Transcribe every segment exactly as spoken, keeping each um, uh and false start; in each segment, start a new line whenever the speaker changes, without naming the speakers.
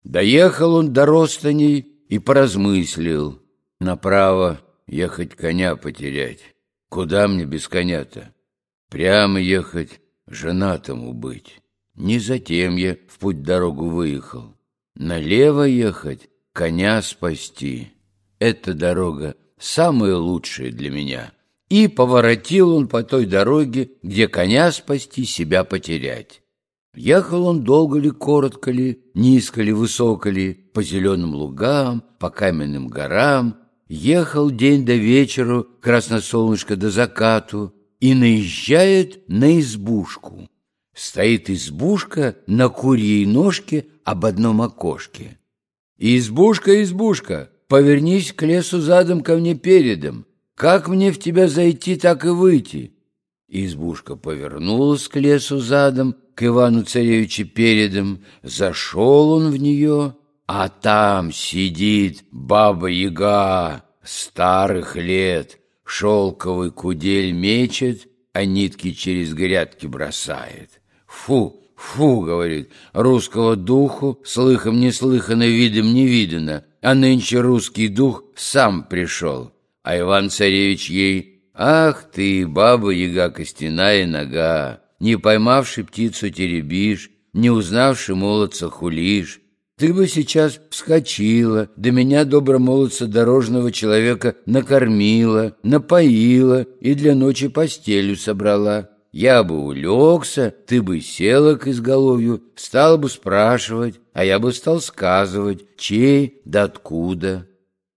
Доехал он до Ростаней и поразмыслил. Направо ехать коня потерять. Куда мне без коня-то? Прямо ехать, женатому быть. Не затем я в путь-дорогу выехал. Налево ехать, коня спасти. Эта дорога самая лучшая для меня. И поворотил он по той дороге, где коня спасти, себя потерять. Ехал он долго ли, коротко ли, низко ли, высоко ли, по зеленым лугам, по каменным горам. Ехал день до вечеру, красносолнышко до закату, и наезжает на избушку. Стоит избушка на курьей ножке об одном окошке. «Избушка, избушка, повернись к лесу задом, ко мне передом. Как мне в тебя зайти, так и выйти?» Избушка повернулась к лесу задом, к Ивану-царевичу передом. Зашел он в нее, а там сидит баба-яга старых лет, шелковый кудель мечет, а нитки через грядки бросает. «Фу, фу, — говорит, — русского духу слыхом не слыхано, видом не видано, а нынче русский дух сам пришел». А Иван-царевич ей: «Ах ты, баба-яга костяная нога, не поймавши птицу теребишь, не узнавши молодца хулишь. Ты бы сейчас вскочила, да меня, добромолодца дорожного человека, накормила, напоила и для ночи постелью собрала. Я бы улегся, ты бы села к изголовью, стала бы спрашивать, а я бы стал сказывать, чей да откуда».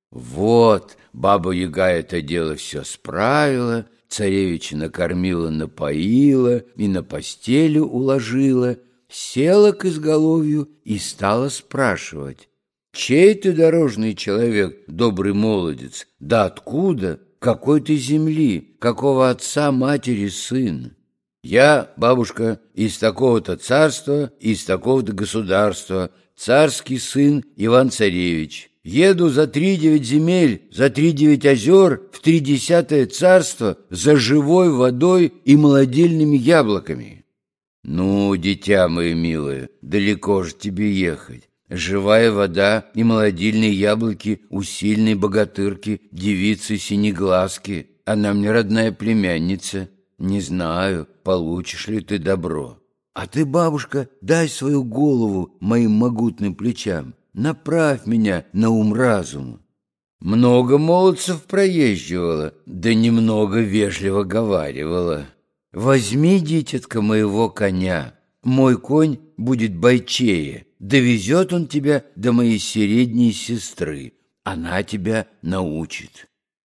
Вот баба-яга это дело все справила, царевича накормила, напоила и на постелю уложила, села к изголовью и стала спрашивать: «Чей ты дорожный человек, добрый молодец? Да откуда? Какой ты земли? Какого отца, матери сын?» «Я, бабушка, из такого-то царства, из такого-то государства, царский сын Иван-царевич. Еду за три девять земель, за три девять озер, в тридесятое царство, за живой водой и молодильными яблоками». «Ну, дитя мое милое, далеко же тебе ехать. Живая вода и молодильные яблоки у сильной богатырки, девицы Синеглазки. Она мне родная племянница. Не знаю, получишь ли ты добро. А ты, бабушка, дай свою голову моим могутным плечам, направь меня на ум-разум». Много молодцев проезживала, да немного вежливо говаривала: «Возьми, дитятка, моего коня, мой конь будет бойчее, довезет он тебя до моей средней сестры, она тебя научит».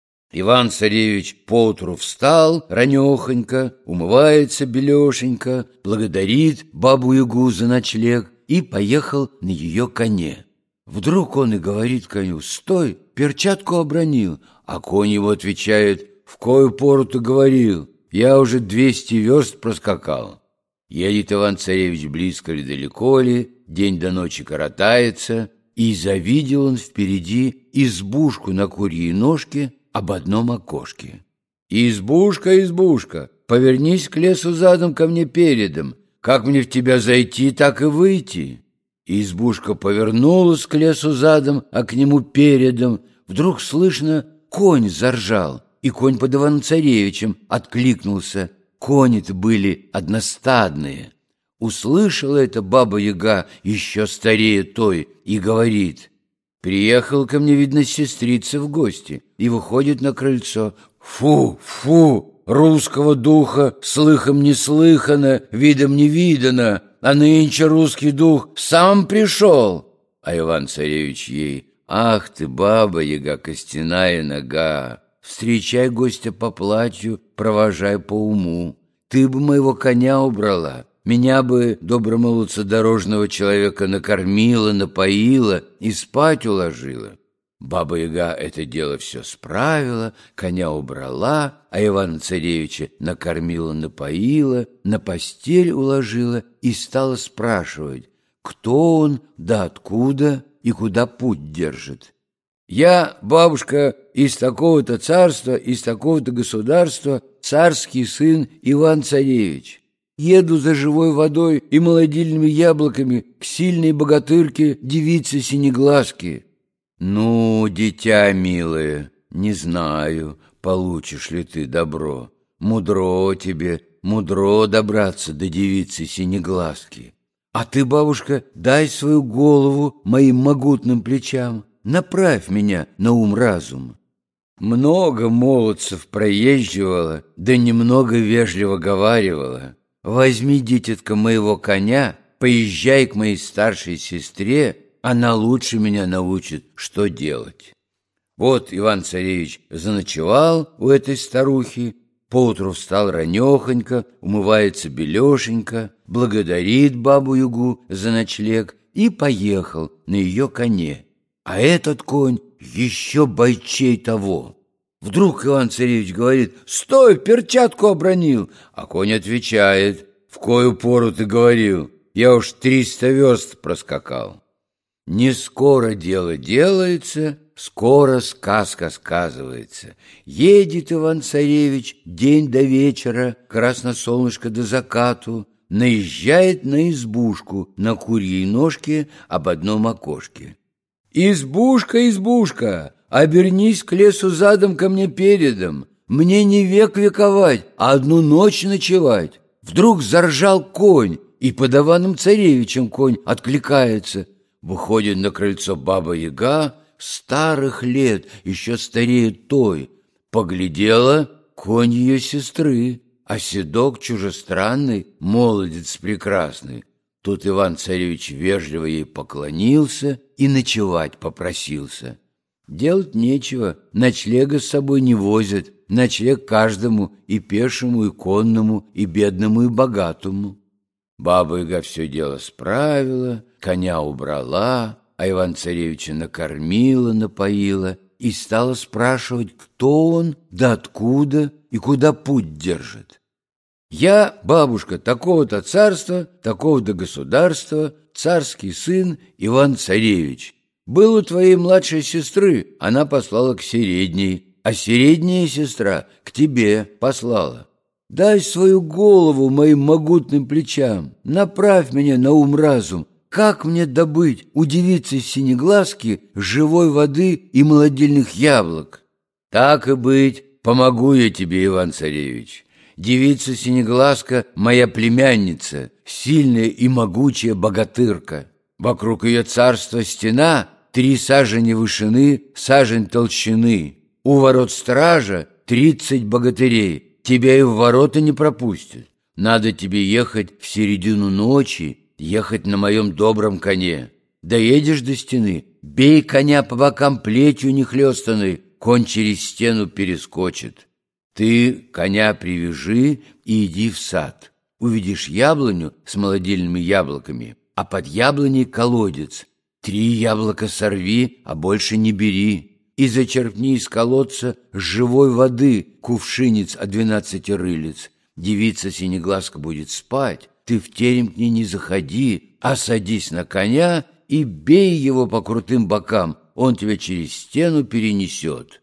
Иван-царевич поутру встал ранехонько, умывается белешенько, благодарит бабу-ягу за ночлег и поехал на ее коне. Вдруг он и говорит коню: «Стой, перчатку обронил». А конь его отвечает: «В кою пору ты говорил? Я уже двести верст проскакал». Едет Иван-царевич близко ли, далеко ли, день до ночи коротается, и завидел он впереди избушку на курьей ножке об одном окошке. «Избушка, избушка, повернись к лесу задом, ко мне передом. Как мне в тебя зайти, так и выйти?» Избушка повернулась к лесу задом, а к нему передом. Вдруг слышно, конь заржал, и конь под Иваном-царевичем откликнулся. Кони-то были одностадные. Услышала это баба-яга, еще старее той, и говорит: «Приехал ко мне, видно, сестрица в гости», и выходит на крыльцо. «Фу, фу, русского духа слыхом не слыхано, видом не видано, а нынче русский дух сам пришел». А Иван-царевич ей: «Ах ты, баба-яга костяная нога, встречай гостя по платью, провожай по уму. Ты бы моего коня убрала, меня бы, добромолодца дорожного человека, накормила, напоила и спать уложила». Баба-яга это дело все справила, коня убрала, а Ивана-царевича накормила, напоила, на постель уложила и стала спрашивать, кто он, да откуда и куда путь держит. «Я, бабушка, из такого-то царства, из такого-то государства, царский сын Иван-царевич». Еду за живой водой и молодильными яблоками к сильной богатырке девице Синеглазке. Ну, дитя милое, не знаю, получишь ли ты добро. Мудро тебе, мудро добраться до девицы Синеглазки. А ты, бабушка, дай свою голову моим могутным плечам, направь меня на ум-разум. Много молодцев проезживала, да немного вежливо говаривала. Возьми, дитятка, моего коня, поезжай к моей старшей сестре, она лучше меня научит, что делать. Вот Иван-царевич заночевал у этой старухи, поутру встал ранехонько, умывается белешенько, благодарит бабу-ягу за ночлег и поехал на ее коне. А этот конь еще бойчей того. Вдруг Иван-царевич говорит: «Стой, перчатку обронил!» А конь отвечает: «В кою пору ты говорил? Я уж триста верст проскакал». Не скоро дело делается, скоро сказка сказывается. Едет Иван-царевич день до вечера, красно солнышко до закату, наезжает на избушку на курьей ножке об одном окошке. «Избушка, избушка, обернись к лесу задом, ко мне передом. Мне не век вековать, а одну ночь ночевать». Вдруг заржал конь, и под Иваном-царевичем конь откликается. Выходит на крыльцо баба-яга, старых лет, еще старее той. Поглядела — конь ее сестры, а седок чужестранный, молодец прекрасный. Тут Иван-царевич вежливо ей поклонился и ночевать попросился. Делать нечего, ночлега с собой не возят, ночлег каждому, и пешему, и конному, и бедному, и богатому. Баба-яга все дело справила, коня убрала, а Иван-царевича накормила, напоила и стала спрашивать, кто он, да откуда и куда путь держит. «Я, бабушка, такого-то царства, такого-то государства, царский сын Иван-царевич. Был у твоей младшей сестры, она послала к средней, а средняя сестра к тебе послала. Дай свою голову моим могутным плечам, направь меня на ум-разум, как мне добыть у девицы Синеглазки живой воды и молодильных яблок?» «Так и быть, помогу я тебе, Иван-царевич. Девица Синеглазка — моя племянница, сильная и могучая богатырка. Вокруг ее царства стена, три сажени вышины, сажень толщины. У ворот стража тридцать богатырей, тебя и в ворота не пропустят. Надо тебе ехать в середину ночи, ехать на моем добром коне. Доедешь до стены, бей коня по бокам плетью нехлёстанной, конь через стену перескочит. Ты коня привяжи и иди в сад. Увидишь яблоню с молодильными яблоками, а под яблоней колодец. Три яблока сорви, а больше не бери. И зачерпни из колодца живой воды кувшинец от двенадцати рылиц. Девица Синеглазка будет спать, ты в терем к ней не заходи, а садись на коня и бей его по крутым бокам, он тебя через стену перенесет.